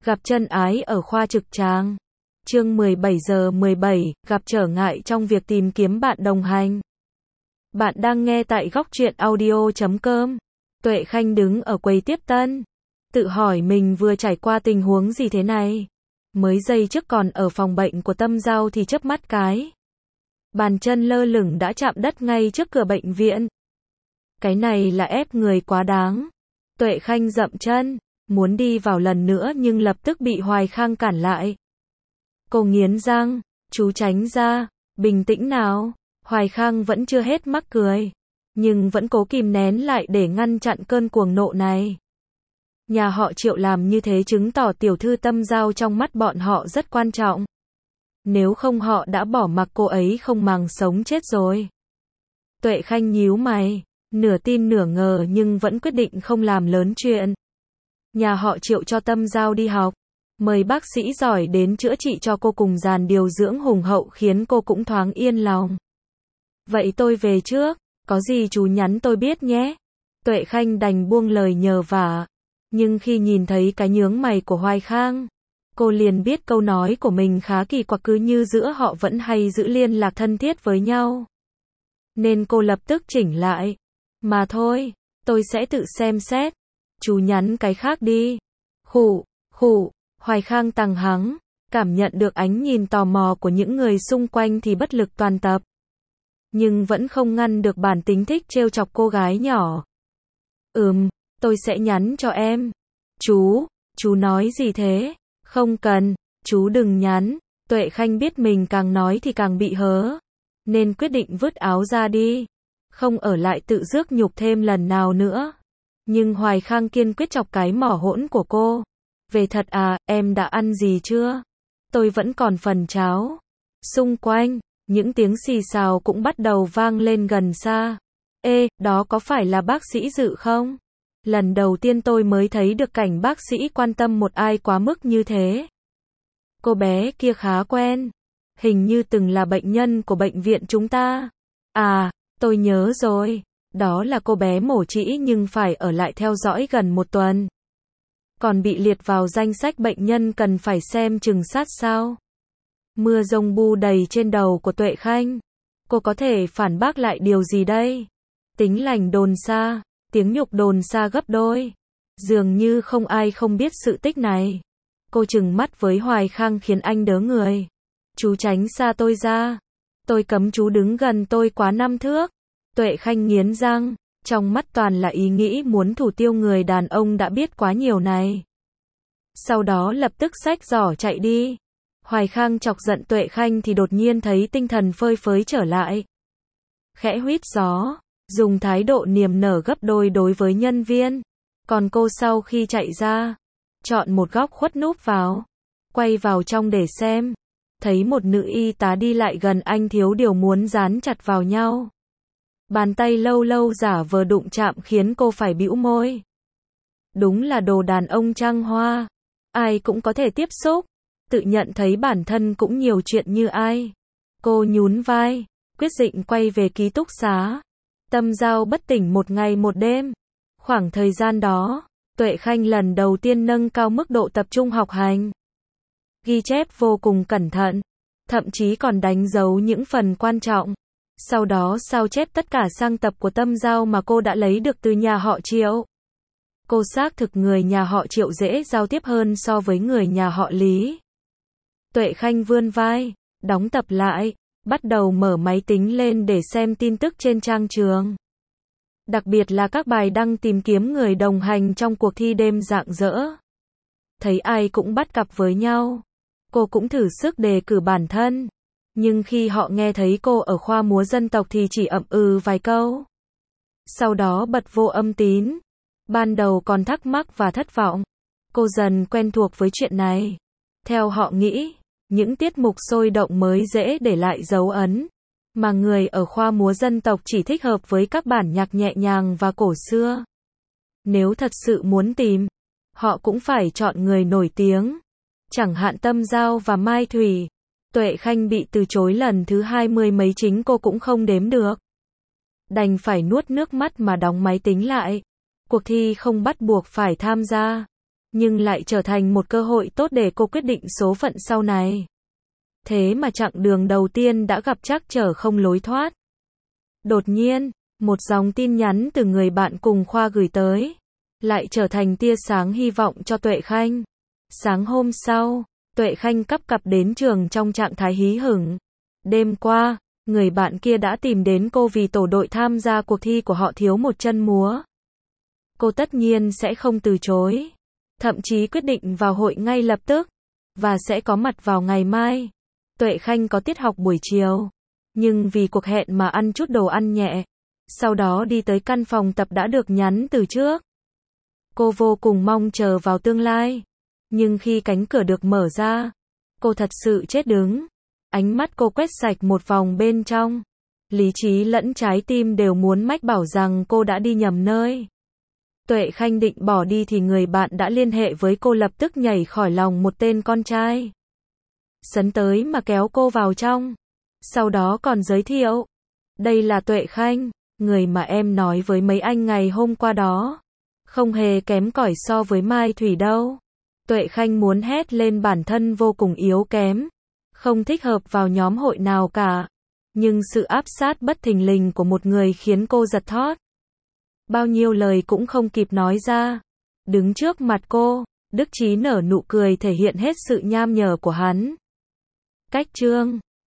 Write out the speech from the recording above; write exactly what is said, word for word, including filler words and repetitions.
Gặp chân ái ở khoa trực tràng. Chương mười bảy giờ mười bảy, gặp trở ngại trong việc tìm kiếm bạn đồng hành. Bạn đang nghe tại góc truyện audio chấm com. Tuệ Khanh đứng ở quầy tiếp tân, tự hỏi mình vừa trải qua tình huống gì thế này. Mới giây trước còn ở phòng bệnh của Tâm Giao thì chớp mắt cái, bàn chân lơ lửng đã chạm đất ngay trước cửa bệnh viện. Cái này là ép người quá đáng. Tuệ Khanh dậm chân, muốn đi vào lần nữa nhưng lập tức bị Hoài Khang cản lại. Cô nghiến răng, chú tránh ra, bình tĩnh nào. Hoài Khang vẫn chưa hết mắc cười, nhưng vẫn cố kìm nén lại để ngăn chặn cơn cuồng nộ này. Nhà họ Triệu làm như thế chứng tỏ tiểu thư Tâm Giao trong mắt bọn họ rất quan trọng. Nếu không họ đã bỏ mặc cô ấy không màng sống chết rồi. Tuệ Khanh nhíu mày, nửa tin nửa ngờ nhưng vẫn quyết định không làm lớn chuyện. Nhà họ Triệu cho Tâm Giao đi học, mời bác sĩ giỏi đến chữa trị cho cô cùng dàn điều dưỡng hùng hậu khiến cô cũng thoáng yên lòng. Vậy tôi về trước, có gì chú nhắn tôi biết nhé. Tuệ Khanh đành buông lời nhờ vả, nhưng khi nhìn thấy cái nhướng mày của Hoài Khang, cô liền biết câu nói của mình khá kỳ quặc, cứ như giữa họ vẫn hay giữ liên lạc thân thiết với nhau. Nên cô lập tức chỉnh lại. Mà thôi, tôi sẽ tự xem xét. Chú nhắn cái khác đi. Khụ, khụ, Hoài Khang tằng hắng, cảm nhận được ánh nhìn tò mò của những người xung quanh thì bất lực toàn tập. Nhưng vẫn không ngăn được bản tính thích trêu chọc cô gái nhỏ. Ừm, tôi sẽ nhắn cho em. Chú, chú nói gì thế? Không cần, chú đừng nhắn. Tuệ Khanh biết mình càng nói thì càng bị hớ, nên quyết định vứt áo ra đi, không ở lại tự rước nhục thêm lần nào nữa. Nhưng Hoài Khang kiên quyết chọc cái mỏ hỗn của cô. Về thật à, em đã ăn gì chưa? Tôi vẫn còn phần cháo. Xung quanh, những tiếng xì xào cũng bắt đầu vang lên gần xa. Ê, đó có phải là bác sĩ Dự không? Lần đầu tiên tôi mới thấy được cảnh bác sĩ quan tâm một ai quá mức như thế. Cô bé kia khá quen. Hình như từng là bệnh nhân của bệnh viện chúng ta. À, tôi nhớ rồi. Đó là cô bé mổ trĩ nhưng phải ở lại theo dõi gần một tuần. Còn bị liệt vào danh sách bệnh nhân cần phải xem chừng sát sao. Mưa rông bu đầy trên đầu của Tuệ Khanh. Cô có thể phản bác lại điều gì đây? Tính lành đồn xa, tiếng nhục đồn xa gấp đôi. Dường như không ai không biết sự tích này. Cô trừng mắt với Hoài Khang khiến anh đớ người. Chú tránh xa tôi ra. Tôi cấm chú đứng gần tôi quá năm thước. Tuệ Khanh nghiến răng, trong mắt toàn là ý nghĩ muốn thủ tiêu người đàn ông đã biết quá nhiều này. Sau đó lập tức xách giỏ chạy đi. Hoài Khang chọc giận Tuệ Khanh thì đột nhiên thấy tinh thần phơi phới trở lại. Khẽ huýt gió, dùng thái độ niềm nở gấp đôi đối với nhân viên. Còn cô sau khi chạy ra, chọn một góc khuất núp vào, quay vào trong để xem. Thấy một nữ y tá đi lại gần anh thiếu điều muốn dán chặt vào nhau. Bàn tay lâu lâu giả vờ đụng chạm khiến cô phải bĩu môi. Đúng là đồ đàn ông trăng hoa. Ai cũng có thể tiếp xúc. Tự nhận thấy bản thân cũng nhiều chuyện như ai. Cô nhún vai, quyết định quay về ký túc xá. Tâm Giao bất tỉnh một ngày một đêm. Khoảng thời gian đó, Tuệ Khanh lần đầu tiên nâng cao mức độ tập trung học hành. Ghi chép vô cùng cẩn thận, thậm chí còn đánh dấu những phần quan trọng. Sau đó sao chép tất cả sang tập của Tâm Giao mà cô đã lấy được từ nhà họ Triệu. Cô xác thực người nhà họ Triệu dễ giao tiếp hơn so với người nhà họ Lý. Tuệ Khanh vươn vai, đóng tập lại, bắt đầu mở máy tính lên để xem tin tức trên trang trường. Đặc biệt là các bài đăng tìm kiếm người đồng hành trong cuộc thi đêm rạng rỡ. Thấy ai cũng bắt cặp với nhau. Cô cũng thử sức đề cử bản thân. Nhưng khi họ nghe thấy cô ở khoa múa dân tộc thì chỉ ậm ừ vài câu. Sau đó bật vô âm tín. Ban đầu còn thắc mắc và thất vọng. Cô dần quen thuộc với chuyện này. Theo họ nghĩ, những tiết mục sôi động mới dễ để lại dấu ấn. Mà người ở khoa múa dân tộc chỉ thích hợp với các bản nhạc nhẹ nhàng và cổ xưa. Nếu thật sự muốn tìm, họ cũng phải chọn người nổi tiếng. Chẳng hạn Tâm Giao và Mai Thủy. Tuệ Khanh bị từ chối lần thứ hai mươi mấy chính cô cũng không đếm được. Đành phải nuốt nước mắt mà đóng máy tính lại. Cuộc thi không bắt buộc phải tham gia. nhưng lại trở thành một cơ hội tốt để cô quyết định số phận sau này. Thế mà chặng đường đầu tiên đã gặp trắc trở không lối thoát. Đột nhiên, một dòng tin nhắn từ người bạn cùng khoa gửi tới, lại trở thành tia sáng hy vọng cho Tuệ Khanh. Sáng hôm sau, Tuệ Khanh cắp cặp đến trường trong trạng thái hí hửng. Đêm qua, người bạn kia đã tìm đến cô vì tổ đội tham gia cuộc thi của họ thiếu một chân múa. Cô tất nhiên sẽ không từ chối, thậm chí quyết định vào hội ngay lập tức, và sẽ có mặt vào ngày mai. Tuệ Khanh có tiết học buổi chiều, nhưng vì cuộc hẹn mà ăn chút đồ ăn nhẹ, sau đó đi tới căn phòng tập đã được nhắn từ trước. Cô vô cùng mong chờ vào tương lai, nhưng khi cánh cửa được mở ra, cô thật sự chết đứng. Ánh mắt cô quét sạch một vòng bên trong, lý trí lẫn trái tim đều muốn mách bảo rằng cô đã đi nhầm nơi. Tuệ Khanh định bỏ đi thì người bạn đã liên hệ với cô, lập tức nhảy khỏi lòng một tên con trai. Sấn tới mà kéo cô vào trong, sau đó còn giới thiệu. Đây là Tuệ Khanh, người mà em nói với mấy anh ngày hôm qua đó. Không hề kém cỏi so với Mai Thủy đâu. Tuệ Khanh muốn hét lên bản thân vô cùng yếu kém, không thích hợp vào nhóm hội nào cả. Nhưng sự áp sát bất thình lình của một người khiến cô giật thót. Bao nhiêu lời cũng không kịp nói ra. Đứng trước mặt cô, Đức Chí nở nụ cười thể hiện hết sự nham nhở của hắn. Cách chương